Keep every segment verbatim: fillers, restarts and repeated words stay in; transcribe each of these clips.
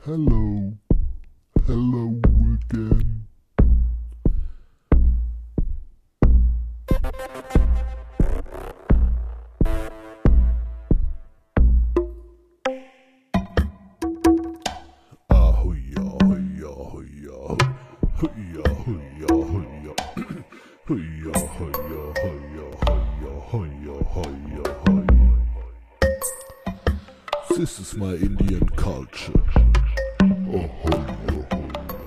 Hello, hello again. Ahoya, hoya, hoya, hoya, hoya, hoya, hoya, hoya, hoya, hoya, hoya, hoya. This is my Indian culture. Oh, hoya, hoya.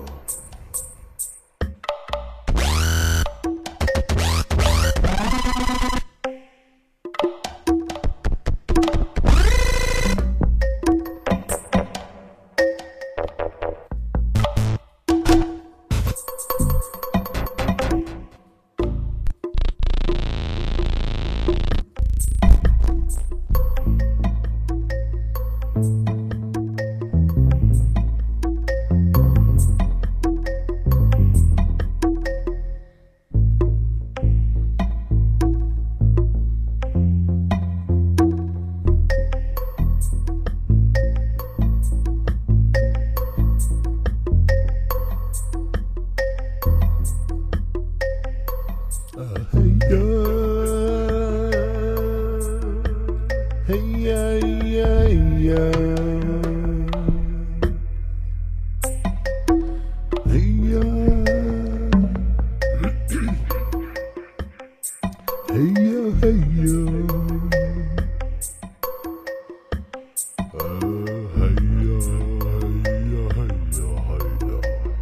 Hey yeah, yeah, yeah. Hey yeah, hey yeah, hey yeah. Uh, hey yeah, hey yeah, hey yeah, hey yeah.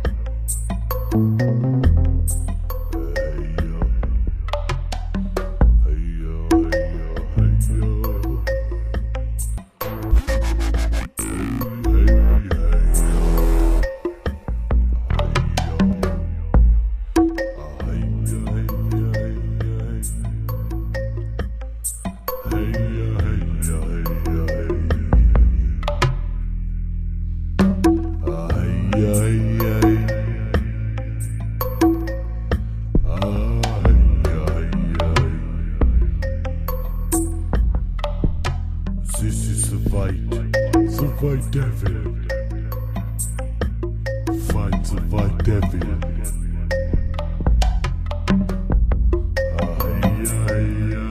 This is the fight, the white devil. Fight the white devil. Ay, ay,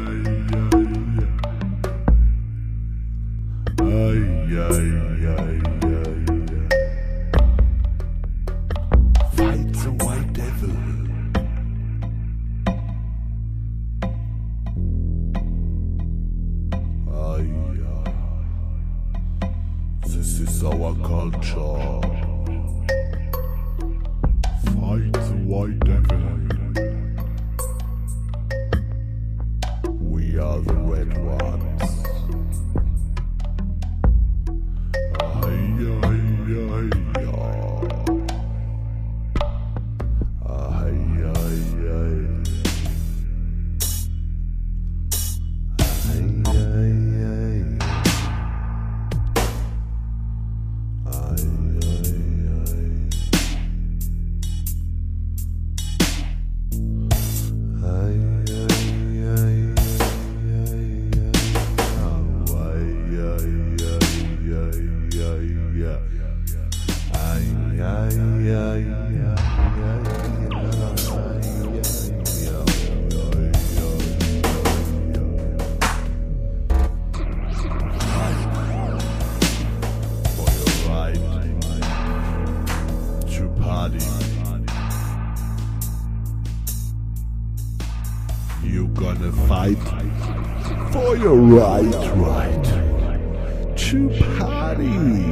ay, ay, ay, ay, ay, ay. Fight the white devil. Ay, ay. This is our culture. Fight the white devil. We are the red ones. Ay, ay, ay, ay. Ay, ay, ay. Ay, ay, ay. Ay, ay, ay. Ay, ay, ay, ay, ay. Oh, ay, ay, ay, ay, ay, ay. Ay, ay, ay, ay, you're gonna fight for your right, right to party.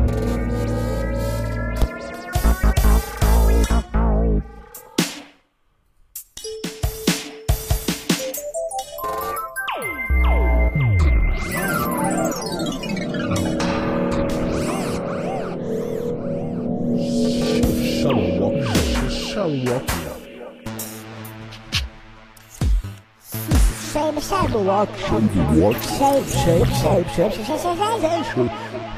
Shape, shape, walk, walk, shape, shape, shape, shape, shape, shape, shape, shape.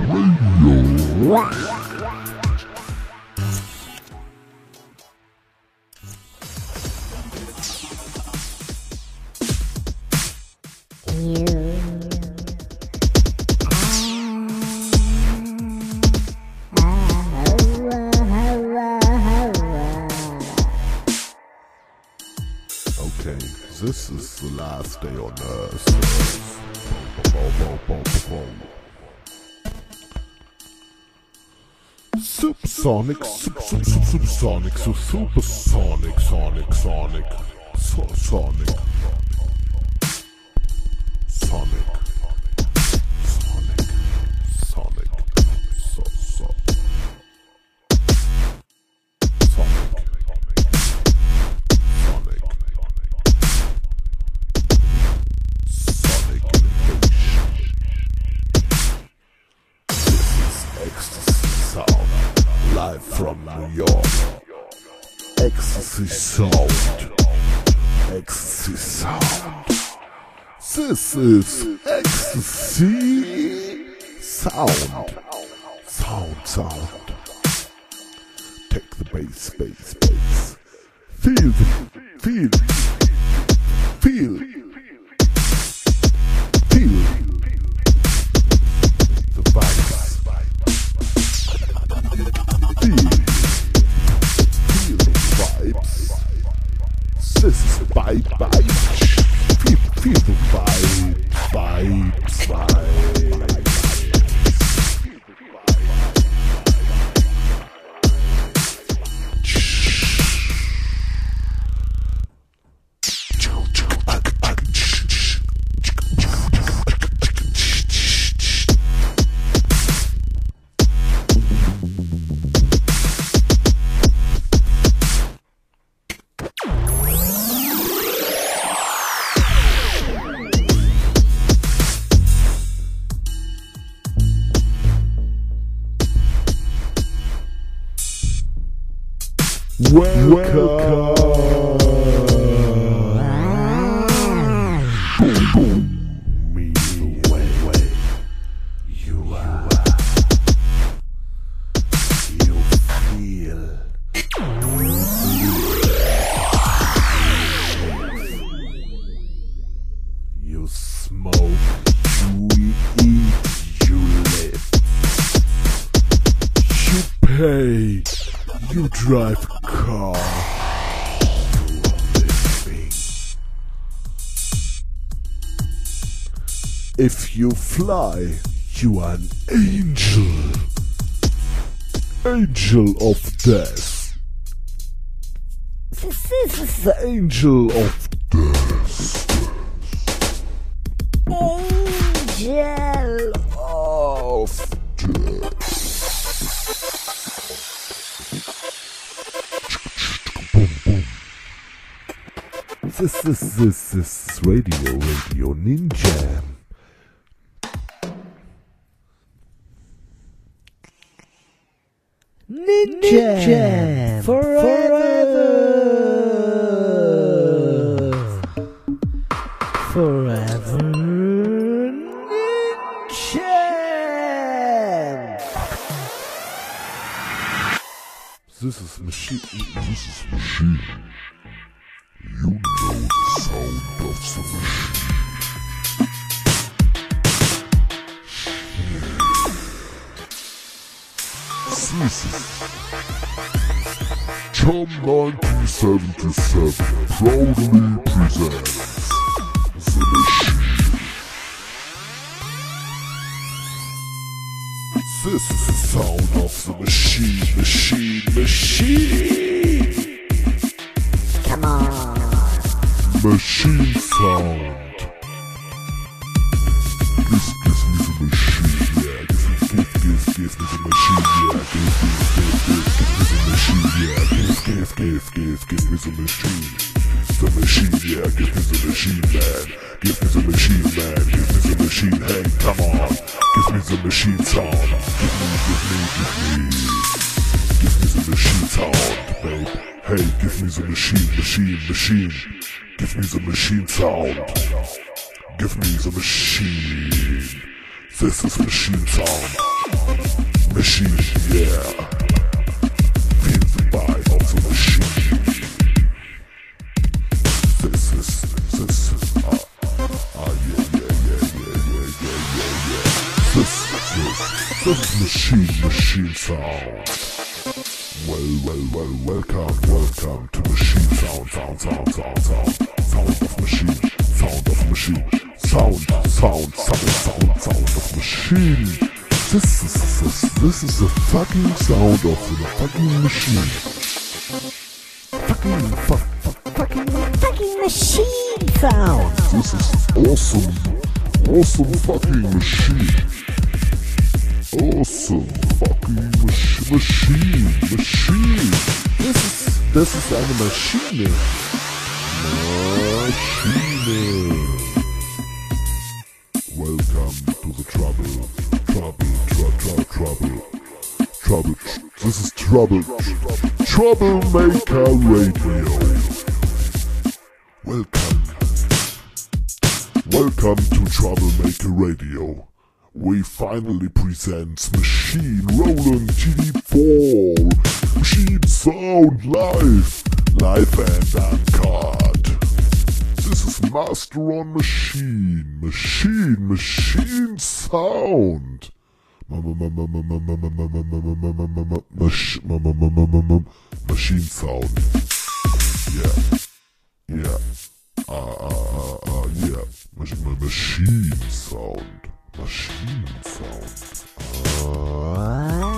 You. Ah, ah. is the last day on earth. Supersonic, super, super, super, supersonic, so supersonic, sonic, sonic, so sonic, sonic, sonic, sonic, so so, sonic, sonic, sonic innovation. This is ecstasy sound, live from New York. Ecstasy sound, ecstasy sound. This is ecstasy sound, sound, sound. Take the bass, bass, bass. Feel the, feel, feel, feel the vibes. Feel, feel the vibes. This is vibe, vibe. Feel, feel the vibe, vibes, vibes. Welcome. Me the way you are. You feel. You smoke. You eat. You live. You pay. You drive a car. You are living. If you fly, you are an angel. Angel of death. This is the angel of death. Angel of death. This is this is radio radio ninja. Ninja, Ninja forever, forever, forever Ninja. This is machine. This is machine. You know the sound of the machine. This is Chum nineteen seventy-seven proudly presents The Machine. This is the sound of the machine, machine, machine. Come on. Machine sound. Give, give me the machine, yeah. Give, give, give, give me the machine, yeah. Give, give, give, give, give me the machine, yeah. Give, give, give, give me the machine. The machine, yeah. Give me the machine, man. Give me the machine, man. Give me the machine, hey, come on. Give me the machine sound. Give me, give me, give me. Give me the machine sound, babe. Hey, give me the machine, machine, machine. Give me the machine sound. Give me the machine. This is machine sound. Machine, yeah. Feel the vibe of the machine. This is, this is, ah, uh, ah, yeah, yeah, yeah, yeah, yeah, yeah, yeah, yeah. This, this, this is machine, machine sound. Well, well, well, welcome, welcome to machine sound, sound, sound, sound, sound, sound of machine. sound of machine. Sound, sound, sound, sound, sound of machine. This is this, this is the fucking sound of the fucking machine. Fucking, fuck, fuck, Fucking, fucking machine sound. this is awesome, awesome fucking machine. Awesome fucking mach machine, machine. This is, das ist eine Maschine. Maschine. Welcome to the trouble, trouble, tr tr trouble, trouble. Tr this is trouble, tr troublemaker radio. Welcome, welcome to Troublemaker Radio. We finally present Machine Roland T D four. Machine sound live, live and uncut. This is Master on Machine, Machine, Machine sound. Machine sound. Yeah, yeah. Ah, ah, ah, ah, yeah. Machine sound. Machine sound. Ah.